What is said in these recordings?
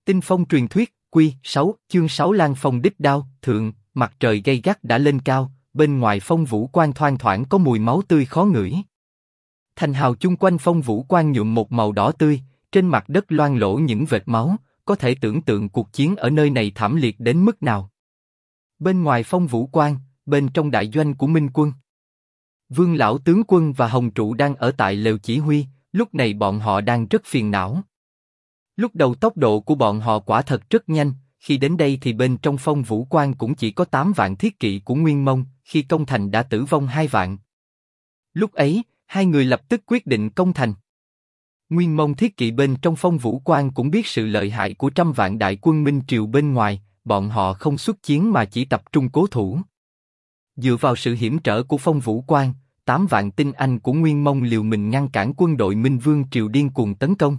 Tinh phong truyền thuyết, Quy 6, chương 6 Lan Phong đích đao, thượng, mặt trời gay gắt đã lên cao, bên ngoài phong vũ quan thoang thoảng có mùi máu tươi khó ngửi. Thành hào chung quanh phong vũ quan nhuộm một màu đỏ tươi, trên mặt đất loang lổ những vệt máu, có thể tưởng tượng cuộc chiến ở nơi này thảm liệt đến mức nào. Bên ngoài phong vũ quan, bên trong đại doanh của Minh quân, Vương lão tướng quân và Hồng trụ đang ở tại lều chỉ huy, lúc này bọn họ đang rất phiền não. Lúc đầu tốc độ của bọn họ quả thật rất nhanh, khi đến đây thì bên trong phong vũ quan cũng chỉ có 8 vạn thiết kỵ của Nguyên Mông, khi công thành đã tử vong 2 vạn. Lúc ấy, hai người lập tức quyết định công thành. Nguyên Mông thiết kỵ bên trong phong vũ quan cũng biết sự lợi hại của trăm vạn đại quân Minh Triều bên ngoài, bọn họ không xuất chiến mà chỉ tập trung cố thủ. Dựa vào sự hiểm trở của phong vũ quan, 8 vạn tinh anh của Nguyên Mông liều mình ngăn cản quân đội Minh Vương Triều điên cuồng tấn công.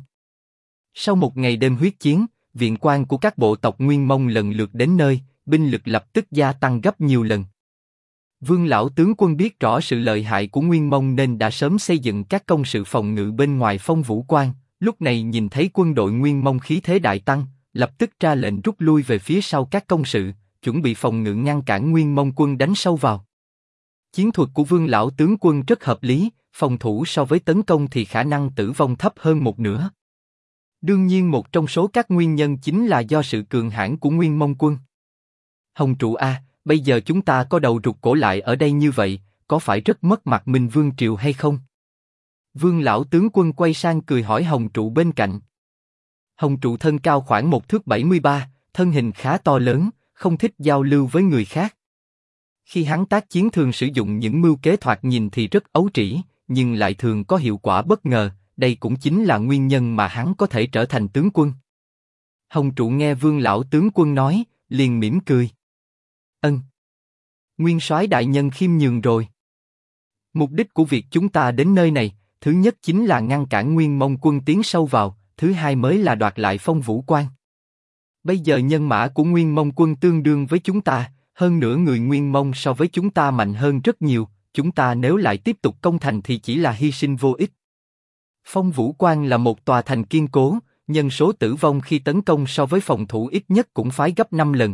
Sau một ngày đêm huyết chiến, viện quan của các bộ tộc Nguyên Mông lần lượt đến nơi, binh lực lập tức gia tăng gấp nhiều lần. Vương lão tướng quân biết rõ sự lợi hại của Nguyên Mông nên đã sớm xây dựng các công sự phòng ngự bên ngoài phong vũ quan, lúc này nhìn thấy quân đội Nguyên Mông khí thế đại tăng, lập tức ra lệnh rút lui về phía sau các công sự, chuẩn bị phòng ngự ngăn cản Nguyên Mông quân đánh sâu vào. Chiến thuật của Vương lão tướng quân rất hợp lý, phòng thủ so với tấn công thì khả năng tử vong thấp hơn một nửa. Đương nhiên một trong số các nguyên nhân chính là do sự cường hãn của Nguyên Mông quân. Hồng trụ a, bây giờ chúng ta có đầu rụt cổ lại ở đây như vậy, có phải rất mất mặt Minh Vương Triều hay không? Vương lão tướng quân quay sang cười hỏi Hồng trụ bên cạnh. Hồng trụ thân cao khoảng 1,73 thước, thân hình khá to lớn, không thích giao lưu với người khác. Khi hắn tác chiến thường sử dụng những mưu kế thoạt nhìn thì rất ấu trĩ, nhưng lại thường có hiệu quả bất ngờ, đây cũng chính là nguyên nhân mà hắn có thể trở thành tướng quân. Hồng trụ nghe Vương lão tướng quân nói, liền mỉm cười. Ân. Nguyên soái đại nhân khiêm nhường rồi. Mục đích của việc chúng ta đến nơi này, thứ nhất chính là ngăn cản Nguyên Mông quân tiến sâu vào, thứ hai mới là đoạt lại phong vũ quan. Bây giờ nhân mã của Nguyên Mông quân tương đương với chúng ta, hơn nữa người Nguyên Mông so với chúng ta mạnh hơn rất nhiều, chúng ta nếu lại tiếp tục công thành thì chỉ là hy sinh vô ích. Phong vũ quan là một tòa thành kiên cố, nhân số tử vong khi tấn công so với phòng thủ ít nhất cũng phải gấp 5 lần.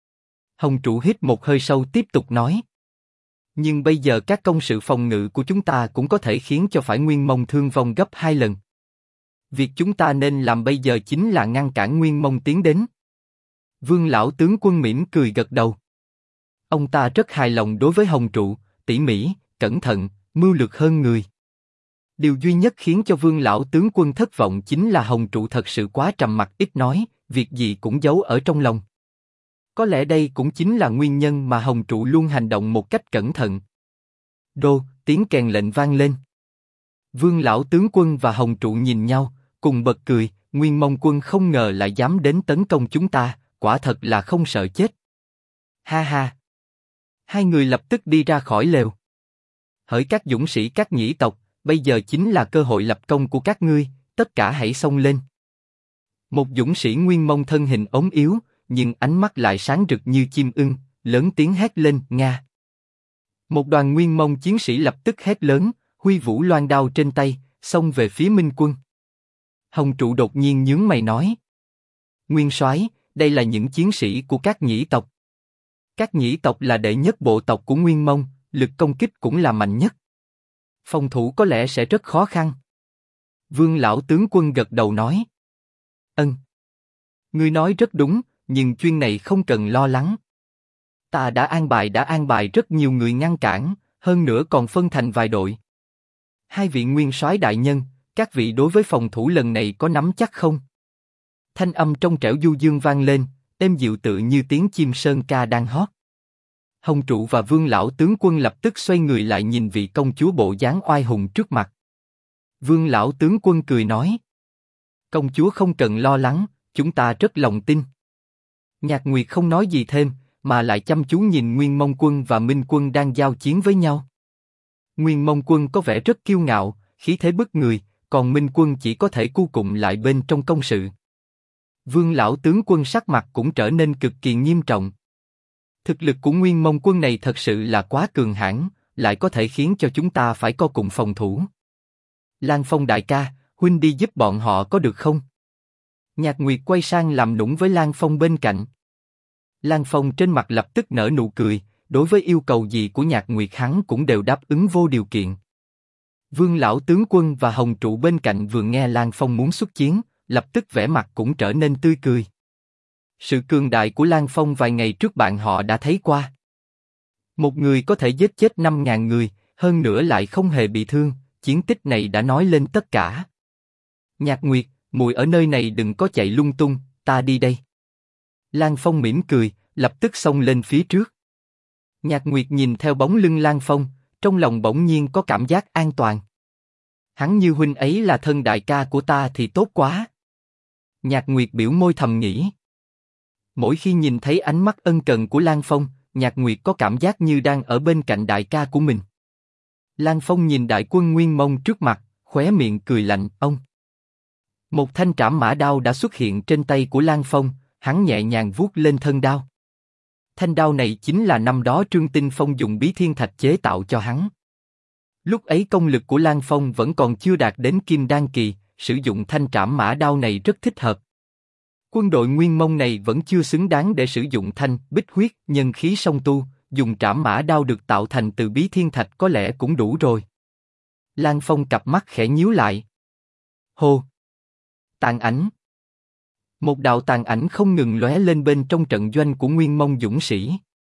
Hồng trụ hít một hơi sâu tiếp tục nói. Nhưng bây giờ các công sự phòng ngự của chúng ta cũng có thể khiến cho phải Nguyên Mông thương vong gấp 2 lần. Việc chúng ta nên làm bây giờ chính là ngăn cản Nguyên Mông tiến đến. Vương lão tướng quân mỉm cười gật đầu. Ông ta rất hài lòng đối với Hồng trụ, tỉ mỉ, cẩn thận, mưu lược hơn người. Điều duy nhất khiến cho Vương lão tướng quân thất vọng chính là Hồng trụ thật sự quá trầm mặc ít nói, việc gì cũng giấu ở trong lòng. Có lẽ đây cũng chính là nguyên nhân mà Hồng trụ luôn hành động một cách cẩn thận. Đô, tiếng kèn lệnh vang lên. Vương lão tướng quân và Hồng trụ nhìn nhau, cùng bật cười, Nguyên Mông quân không ngờ lại dám đến tấn công chúng ta, quả thật là không sợ chết. Ha ha. Hai người lập tức đi ra khỏi lều. Hỡi các dũng sĩ các nhĩ tộc, bây giờ chính là cơ hội lập công của các ngươi, tất cả hãy xông lên. Một dũng sĩ Nguyên Mông thân hình ốm yếu, nhưng ánh mắt lại sáng rực như chim ưng, lớn tiếng hét lên, Nga. Một đoàn Nguyên Mông chiến sĩ lập tức hét lớn, huy vũ loan đao trên tay, xông về phía Minh quân. Hồng trụ đột nhiên nhướng mày nói. Nguyên soái, đây là những chiến sĩ của các nhĩ tộc. Các nhĩ tộc là đệ nhất bộ tộc của Nguyên Mông, lực công kích cũng là mạnh nhất. Phòng thủ có lẽ sẽ rất khó khăn. Vương lão tướng quân gật đầu nói. Ân. Ngươi nói rất đúng, nhưng chuyên này không cần lo lắng. Ta đã an bài rất nhiều người ngăn cản, hơn nữa còn phân thành vài đội. Hai vị nguyên soái đại nhân, các vị đối với phòng thủ lần này có nắm chắc không? Thanh âm trong trẻo du dương vang lên, êm dịu tự như tiếng chim sơn ca đang hót. Hồng trụ và Vương lão tướng quân lập tức xoay người lại nhìn vị công chúa bộ dáng oai hùng trước mặt. Vương lão tướng quân cười nói. Công chúa không cần lo lắng, chúng ta rất lòng tin. Nhạc Nguyệt không nói gì thêm, mà lại chăm chú nhìn Nguyên Mông quân và Minh quân đang giao chiến với nhau. Nguyên Mông quân có vẻ rất kiêu ngạo, khí thế bức người, còn Minh quân chỉ có thể cu cụm lại bên trong công sự. Vương lão tướng quân sắc mặt cũng trở nên cực kỳ nghiêm trọng. Thực lực của Nguyên Mông quân này thật sự là quá cường hãn, lại có thể khiến cho chúng ta phải co cụm phòng thủ. Lan Phong đại ca, huynh đi giúp bọn họ có được không? Nhạc Nguyệt quay sang làm nũng với Lan Phong bên cạnh. Lan Phong trên mặt lập tức nở nụ cười, đối với yêu cầu gì của Nhạc Nguyệt hắn cũng đều đáp ứng vô điều kiện. Vương lão tướng quân và Hồng Trụ bên cạnh vừa nghe Lan Phong muốn xuất chiến, lập tức vẻ mặt cũng trở nên tươi cười. Sự cường đại của Lan Phong vài ngày trước bạn họ đã thấy qua. Một người có thể giết chết 5.000 người, hơn nữa lại không hề bị thương, chiến tích này đã nói lên tất cả. Nhạc Nguyệt, muội ở nơi này đừng có chạy lung tung, ta đi đây. Lan Phong mỉm cười, lập tức xông lên phía trước. Nhạc Nguyệt nhìn theo bóng lưng Lan Phong, trong lòng bỗng nhiên có cảm giác an toàn. Hắn như huynh ấy là thân đại ca của ta thì tốt quá. Nhạc Nguyệt biểu môi thầm nghĩ. Mỗi khi nhìn thấy ánh mắt ân cần của Lan Phong, Nhạc Nguyệt có cảm giác như đang ở bên cạnh đại ca của mình. Lan Phong nhìn đại quân Nguyên Mông trước mặt, khóe miệng cười lạnh, ông. Một thanh trảm mã đao đã xuất hiện trên tay của Lan Phong, hắn nhẹ nhàng vuốt lên thân đao. Thanh đao này chính là năm đó Trương Tinh Phong dùng bí thiên thạch chế tạo cho hắn. Lúc ấy công lực của Lan Phong vẫn còn chưa đạt đến Kim Đan kỳ, sử dụng thanh trảm mã đao này rất thích hợp. Quân đội Nguyên Mông này vẫn chưa xứng đáng để sử dụng thanh bích huyết nhân khí song tu, dùng trảm mã đao được tạo thành từ bí thiên thạch có lẽ cũng đủ rồi. Lan Phong cặp mắt khẽ nhíu lại. Hô! Tàn ảnh! Một đạo tàn ảnh không ngừng lóe lên bên trong trận doanh của Nguyên Mông dũng sĩ.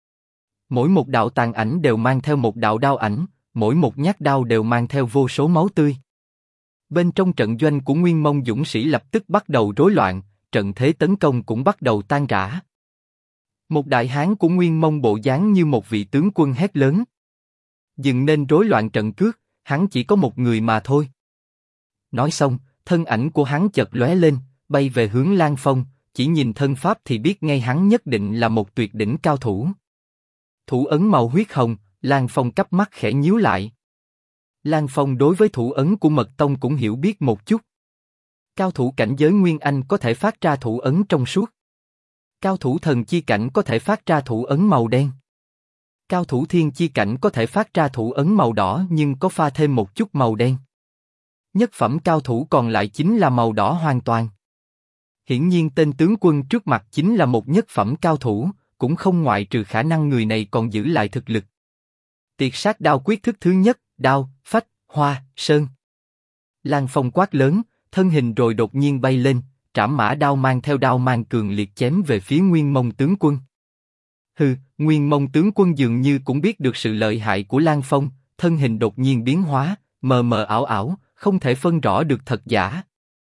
Mỗi một đạo tàn ảnh đều mang theo một đạo đao ảnh, mỗi một nhát đao đều mang theo vô số máu tươi. Bên trong trận doanh của Nguyên Mông dũng sĩ lập tức bắt đầu rối loạn, trận thế tấn công cũng bắt đầu tan rã. Một đại hán của Nguyên Mông bộ dáng như một vị tướng quân hét lớn. Dừng nên rối loạn trận cước, hắn chỉ có một người mà thôi. Nói xong, thân ảnh của hắn chợt lóe lên, bay về hướng Lan Phong, chỉ nhìn thân pháp thì biết ngay hắn nhất định là một tuyệt đỉnh cao thủ. Thủ ấn màu huyết hồng, Lan Phong cắp mắt khẽ nhíu lại. Lan Phong đối với thủ ấn của Mật Tông cũng hiểu biết một chút. Cao thủ cảnh giới Nguyên Anh có thể phát ra thủ ấn trong suốt. Cao thủ thần chi cảnh có thể phát ra thủ ấn màu đen. Cao thủ thiên chi cảnh có thể phát ra thủ ấn màu đỏ nhưng có pha thêm một chút màu đen. Nhất phẩm cao thủ còn lại chính là màu đỏ hoàn toàn. Hiển nhiên tên tướng quân trước mặt chính là một nhất phẩm cao thủ, cũng không ngoại trừ khả năng người này còn giữ lại thực lực. Tiệt sát đao quyết thức thứ nhất, đao, phách, hoa, sơn. Lan Phong quát lớn, thân hình rồi đột nhiên bay lên, trảm mã đao mang theo đao mang cường liệt chém về phía Nguyên Mông tướng quân. Hừ, Nguyên Mông tướng quân dường như cũng biết được sự lợi hại của Lan Phong, thân hình đột nhiên biến hóa, mờ mờ ảo ảo, không thể phân rõ được thật giả.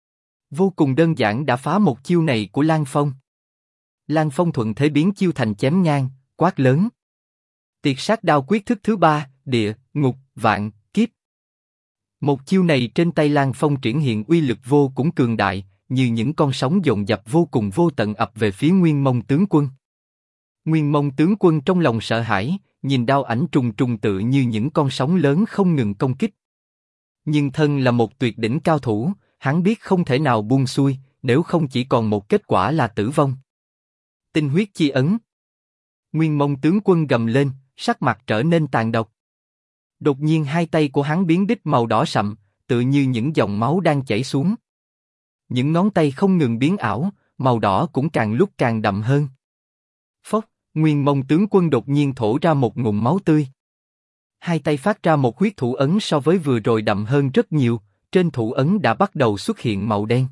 Vô cùng đơn giản đã phá một chiêu này của Lan Phong. Lan Phong thuận thế biến chiêu thành chém ngang, quát lớn. Tiệt sát đao quyết thức thứ ba, địa, ngục, vạn, kiếp. Một chiêu này trên tay Lan Phong triển hiện uy lực vô cùng cường đại, như những con sóng dồn dập vô cùng vô tận ập về phía Nguyên Mông tướng quân. Nguyên Mông tướng quân trong lòng sợ hãi, nhìn đao ảnh trùng trùng tựa như những con sóng lớn không ngừng công kích. Nhưng thân là một tuyệt đỉnh cao thủ, hắn biết không thể nào buông xuôi, nếu không chỉ còn một kết quả là tử vong. Tinh huyết chi ấn. Nguyên Mông tướng quân gầm lên, sắc mặt trở nên tàn độc. Đột nhiên hai tay của hắn biến đích màu đỏ sậm, tựa như những dòng máu đang chảy xuống. Những ngón tay không ngừng biến ảo, màu đỏ cũng càng lúc càng đậm hơn. Phốc, Nguyên Mông tướng quân đột nhiên thổ ra một ngụm máu tươi. Hai tay phát ra một huyết thủ ấn so với vừa rồi đậm hơn rất nhiều, trên thủ ấn đã bắt đầu xuất hiện màu đen.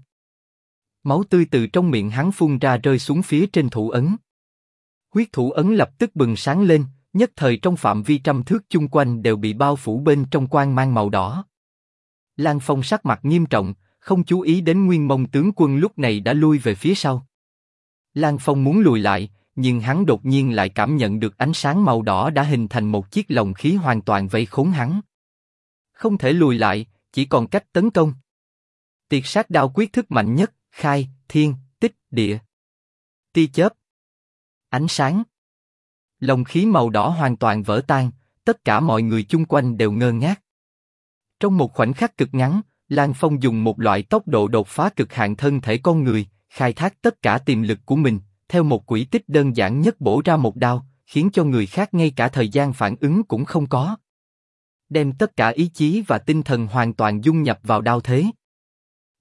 Máu tươi từ trong miệng hắn phun ra rơi xuống phía trên thủ ấn. Huyết thủ ấn lập tức bừng sáng lên, nhất thời trong phạm vi trăm thước chung quanh đều bị bao phủ bên trong quang mang màu đỏ. Lan Phong sắc mặt nghiêm trọng, không chú ý đến Nguyên Mông tướng quân lúc này đã lui về phía sau. Lan Phong muốn lùi lại, nhưng hắn đột nhiên lại cảm nhận được ánh sáng màu đỏ đã hình thành một chiếc lồng khí hoàn toàn vây khốn hắn. Không thể lùi lại, chỉ còn cách tấn công. Tiệt sát đao quyết thức mạnh nhất, khai, thiên, tích, địa. Tia chớp. Ánh sáng. Lồng khí màu đỏ hoàn toàn vỡ tan, tất cả mọi người chung quanh đều ngơ ngác. Trong một khoảnh khắc cực ngắn, Lan Phong dùng một loại tốc độ đột phá cực hạn thân thể con người, khai thác tất cả tiềm lực của mình, theo một quỹ tích đơn giản nhất bổ ra một đao, khiến cho người khác ngay cả thời gian phản ứng cũng không có. Đem tất cả ý chí và tinh thần hoàn toàn dung nhập vào đao thế. Phốc,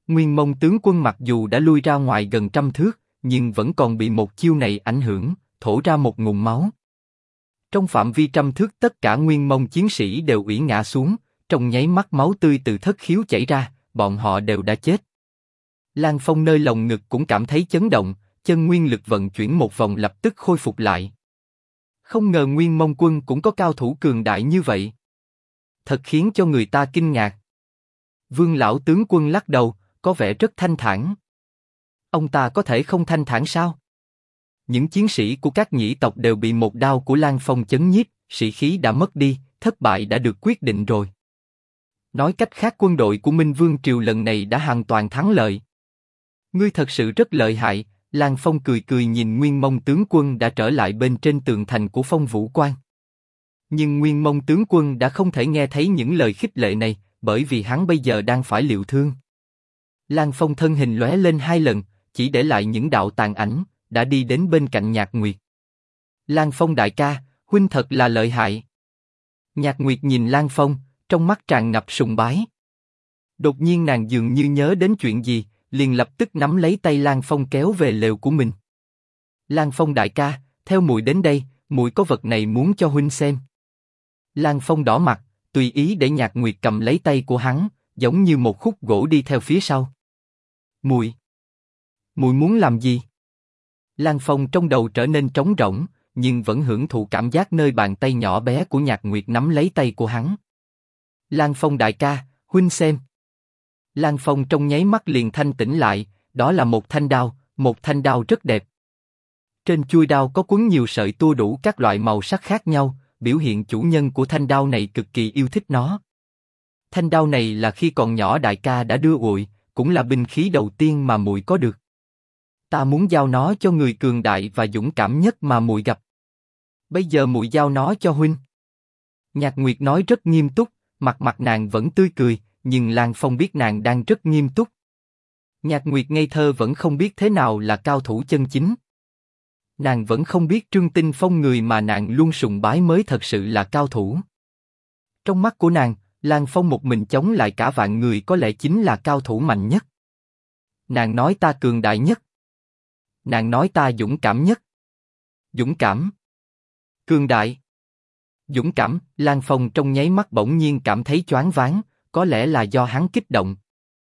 Nguyên Mông tướng quân mặc dù đã lui ra ngoài gần 100 thước, nhưng vẫn còn bị một chiêu này ảnh hưởng, thổ ra một ngụm máu. Trong phạm vi 100 thước tất cả Nguyên Mông chiến sĩ đều ủy ngã xuống, trong nháy mắt máu tươi từ thất khiếu chảy ra, bọn họ đều đã chết. Lang Phong nơi lồng ngực cũng cảm thấy chấn động, chân nguyên lực vận chuyển một vòng lập tức khôi phục lại. Không ngờ Nguyên Mông quân cũng có cao thủ cường đại như vậy. Thật khiến cho người ta kinh ngạc. Vương lão tướng quân lắc đầu, có vẻ rất thanh thản. Ông ta có thể không thanh thản sao? Những chiến sĩ của các nhĩ tộc đều bị một đao của Lang Phong chấn nhiếp, sĩ khí đã mất đi, thất bại đã được quyết định rồi. Nói cách khác quân đội của Minh Vương Triều lần này đã hoàn toàn thắng lợi. Ngươi thật sự rất lợi hại, Lang Phong cười cười nhìn Nguyên Mông tướng quân đã trở lại bên trên tường thành của Phong Vũ Quan. Nhưng Nguyên Mông tướng quân đã không thể nghe thấy những lời khích lệ này, bởi vì hắn bây giờ đang phải liệu thương. Lang Phong thân hình lóe lên 2 lần, chỉ để lại những đạo tàn ảnh, đã đi đến bên cạnh Nhạc Nguyệt. Lang Phong đại ca, huynh thật là lợi hại. Nhạc Nguyệt nhìn Lang Phong, trong mắt tràn ngập sùng bái. Đột nhiên nàng dường như nhớ đến chuyện gì, liền lập tức nắm lấy tay Lang Phong kéo về lều của mình. Lang Phong đại ca, theo muội đến đây, muội có vật này muốn cho huynh xem. Lang Phong đỏ mặt, tùy ý để Nhạc Nguyệt cầm lấy tay của hắn, giống như một khúc gỗ đi theo phía sau. Muội muốn làm gì? Lang Phong trong đầu trở nên trống rỗng, nhưng vẫn hưởng thụ cảm giác nơi bàn tay nhỏ bé của Nhạc Nguyệt nắm lấy tay của hắn. Lang Phong đại ca, huynh xem. Lang Phong trong nháy mắt liền thanh tỉnh lại, đó là một thanh đao rất đẹp. Trên chuôi đao có quấn nhiều sợi tua đủ các loại màu sắc khác nhau, biểu hiện chủ nhân của thanh đao này cực kỳ yêu thích nó. Thanh đao này là khi còn nhỏ đại ca đã đưa muội, cũng là binh khí đầu tiên mà muội có được. Ta muốn giao nó cho người cường đại và dũng cảm nhất mà muội gặp. Bây giờ muội giao nó cho huynh. Nhạc Nguyệt nói rất nghiêm túc, mặt nàng vẫn tươi cười, nhưng Lang Phong biết nàng đang rất nghiêm túc. Nhạc Nguyệt ngây thơ vẫn không biết thế nào là cao thủ chân chính. Nàng vẫn không biết Trương Tinh Phong người mà nàng luôn sùng bái mới thật sự là cao thủ. Trong mắt của nàng, Lang Phong một mình chống lại cả vạn người có lẽ chính là cao thủ mạnh nhất. Nàng nói ta cường đại nhất. Nàng nói ta dũng cảm nhất. Dũng cảm. Cường đại. Dũng cảm, Lang Phong trong nháy mắt bỗng nhiên cảm thấy choáng váng, có lẽ là do hắn kích động.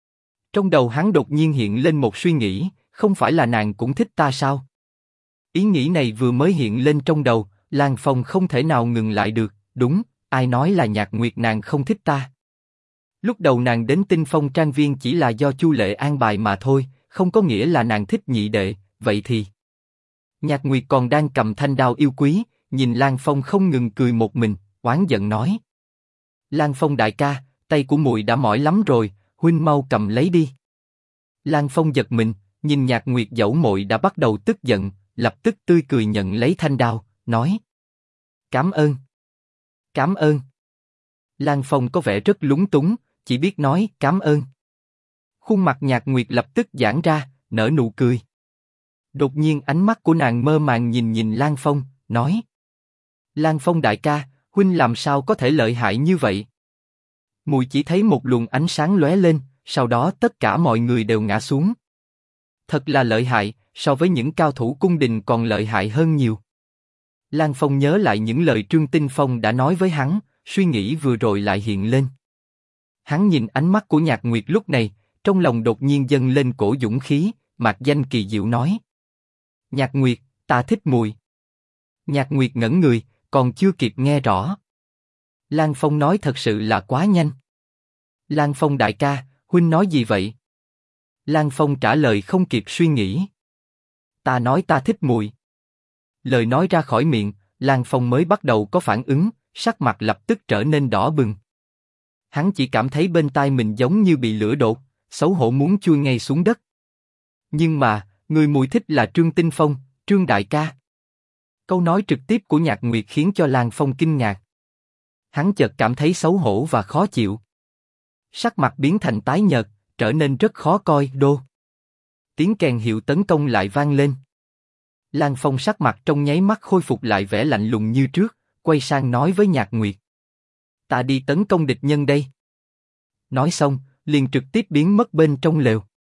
Trong đầu hắn đột nhiên hiện lên một suy nghĩ, không phải là nàng cũng thích ta sao? Ý nghĩ này vừa mới hiện lên trong đầu, Lang Phong không thể nào ngừng lại được, đúng, ai nói là Nhạc Nguyệt nàng không thích ta? Lúc đầu nàng đến Tinh Phong Trang Viên chỉ là do Chu Lệ an bài mà thôi, không có nghĩa là nàng thích nhị đệ, vậy thì... Nhạc Nguyệt còn đang cầm thanh đao yêu quý, nhìn Lang Phong không ngừng cười một mình, oán giận nói. Lang Phong đại ca, tay của muội đã mỏi lắm rồi, huynh mau cầm lấy đi. Lang Phong giật mình, nhìn Nhạc Nguyệt dẫu muội đã bắt đầu tức giận, lập tức tươi cười nhận lấy thanh đao, nói. Cảm ơn. Cảm ơn. Lang Phong có vẻ rất lúng túng, chỉ biết nói cảm ơn. Khuôn mặt Nhạc Nguyệt lập tức giãn ra, nở nụ cười. Đột nhiên ánh mắt của nàng mơ màng nhìn Lang Phong, nói. Lang Phong đại ca, huynh làm sao có thể lợi hại như vậy? Muội chỉ thấy một luồng ánh sáng lóe lên, sau đó tất cả mọi người đều ngã xuống. Thật là lợi hại, so với những cao thủ cung đình còn lợi hại hơn nhiều. Lang Phong nhớ lại những lời Trương Tinh Phong đã nói với hắn, suy nghĩ vừa rồi lại hiện lên. Hắn nhìn ánh mắt của Nhạc Nguyệt lúc này, trong lòng đột nhiên dâng lên cổ dũng khí, mạc danh kỳ diệu nói. Nhạc Nguyệt, ta thích muội. Nhạc Nguyệt ngẩn người, còn chưa kịp nghe rõ. Lang Phong nói thật sự là quá nhanh. Lang Phong đại ca, huynh nói gì vậy? Lang Phong trả lời không kịp suy nghĩ. Ta nói ta thích muội. Lời nói ra khỏi miệng, Lang Phong mới bắt đầu có phản ứng, sắc mặt lập tức trở nên đỏ bừng. Hắn chỉ cảm thấy bên tai mình giống như bị lửa đốt, xấu hổ muốn chui ngay xuống đất. Nhưng mà, người muội thích là Trương Tinh Phong, Trương đại ca. Câu nói trực tiếp của Nhạc Nguyệt khiến cho Lang Phong kinh ngạc. Hắn chợt cảm thấy xấu hổ và khó chịu. Sắc mặt biến thành tái nhợt, trở nên rất khó coi. Đô. Tiếng kèn hiệu tấn công lại vang lên. Lang Phong sắc mặt trong nháy mắt khôi phục lại vẻ lạnh lùng như trước, quay sang nói với Nhạc Nguyệt. Ta đi tấn công địch nhân đây. Nói xong, liền trực tiếp biến mất bên trong lều.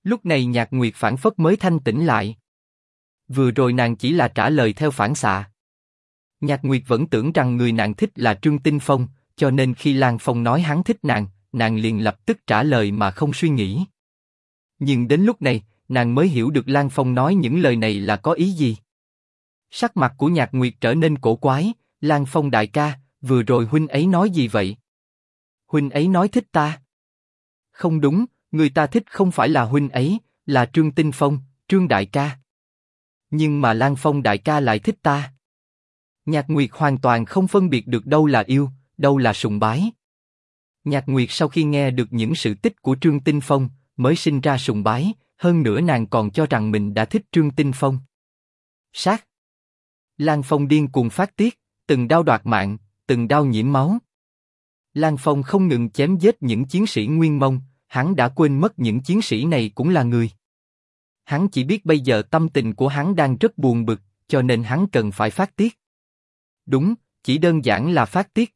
Lúc này Nhạc Nguyệt phảng phất mới thanh tỉnh lại. Vừa rồi nàng chỉ là trả lời theo phản xạ. Nhạc Nguyệt vẫn tưởng rằng người nàng thích là Trương Tinh Phong, cho nên khi Lan Phong nói hắn thích nàng, nàng liền lập tức trả lời mà không suy nghĩ. Nhưng đến lúc này, nàng mới hiểu được Lan Phong nói những lời này là có ý gì. Sắc mặt của Nhạc Nguyệt trở nên cổ quái. Lan Phong đại ca, vừa rồi huynh ấy nói gì vậy? Huynh ấy nói thích ta. Không đúng, người ta thích không phải là huynh ấy, là Trương Tinh Phong, Trương đại ca. Nhưng mà Lan Phong đại ca lại thích ta. Nhạc Nguyệt hoàn toàn không phân biệt được đâu là yêu, đâu là sùng bái. Nhạc Nguyệt sau khi nghe được những sự tích của Trương Tinh Phong, mới sinh ra sùng bái, hơn nữa nàng còn cho rằng mình đã thích Trương Tinh Phong. Sát. Lan Phong điên cuồng phát tiết, từng đao đoạt mạng, từng đao nhiễm máu. Lan Phong không ngừng chém giết những chiến sĩ Nguyên Mông, hắn đã quên mất những chiến sĩ này cũng là người. Hắn chỉ biết bây giờ tâm tình của hắn đang rất buồn bực, cho nên hắn cần phải phát tiết. Đúng, chỉ đơn giản là phát tiết.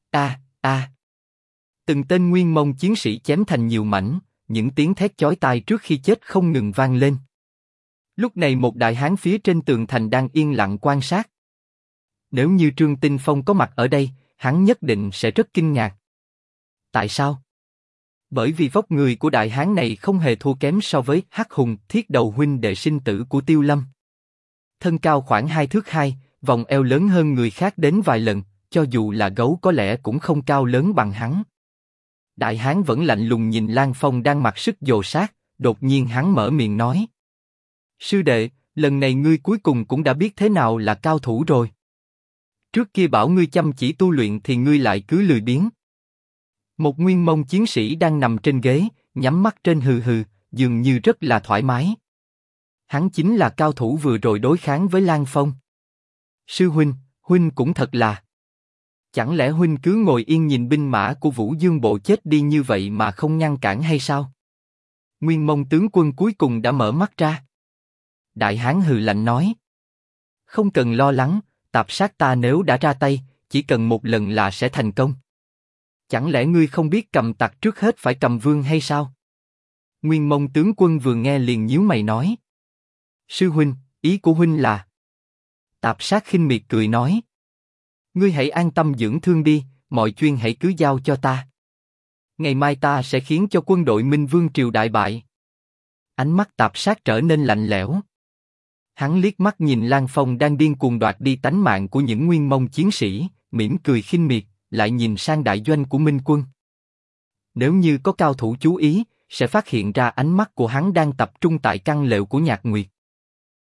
Từng tên Nguyên Mông chiến sĩ chém thành nhiều mảnh, những tiếng thét chói tai trước khi chết không ngừng vang lên. Lúc này một đại hán phía trên tường thành đang yên lặng quan sát. Nếu như Trương Tinh Phong có mặt ở đây, hắn nhất định sẽ rất kinh ngạc. Tại sao? Bởi vì vóc người của đại hán này không hề thua kém so với Hắc Hùng, thiết đầu huynh đệ sinh tử của Tiêu Lâm. Thân cao khoảng 2 thước 2, vòng eo lớn hơn người khác đến vài lần, cho dù là gấu có lẽ cũng không cao lớn bằng hắn. Đại hán vẫn lạnh lùng nhìn Lan Phong đang mặc sức dồ sát, đột nhiên hắn mở miệng nói: Sư đệ, lần này ngươi cuối cùng cũng đã biết thế nào là cao thủ rồi. Trước kia bảo ngươi chăm chỉ tu luyện thì ngươi lại cứ lười biếng. Một Nguyên Mông chiến sĩ đang nằm trên ghế, nhắm mắt trên hừ hừ, dường như rất là thoải mái. Hắn chính là cao thủ vừa rồi đối kháng với Lan Phong. Sư huynh, huynh cũng thật là. Chẳng lẽ huynh cứ ngồi yên nhìn binh mã của Vũ Dương bộ chết đi như vậy mà không ngăn cản hay sao? Nguyên Mông tướng quân cuối cùng đã mở mắt ra. Đại hán hừ lạnh nói: Không cần lo lắng, tạp sát ta nếu đã ra tay, chỉ cần một lần là sẽ thành công. Chẳng lẽ ngươi không biết cầm tặc trước hết phải cầm vương hay sao? Nguyên Mông tướng quân vừa nghe liền nhíu mày nói: Sư huynh, ý của huynh là? Tạp sát khinh miệt cười nói: Ngươi hãy an tâm dưỡng thương đi, mọi chuyện hãy cứ giao cho ta. Ngày mai ta sẽ khiến cho quân đội Minh Vương triều đại bại. Ánh mắt tạp sát trở nên lạnh lẽo. Hắn liếc mắt nhìn Lan Phong đang điên cuồng đoạt đi tánh mạng của những Nguyên Mông chiến sĩ, mỉm cười khinh miệt, lại nhìn sang đại doanh của Minh quân. Nếu như có cao thủ chú ý, sẽ phát hiện ra ánh mắt của hắn đang tập trung tại căn lều của Nhạc Nguyệt.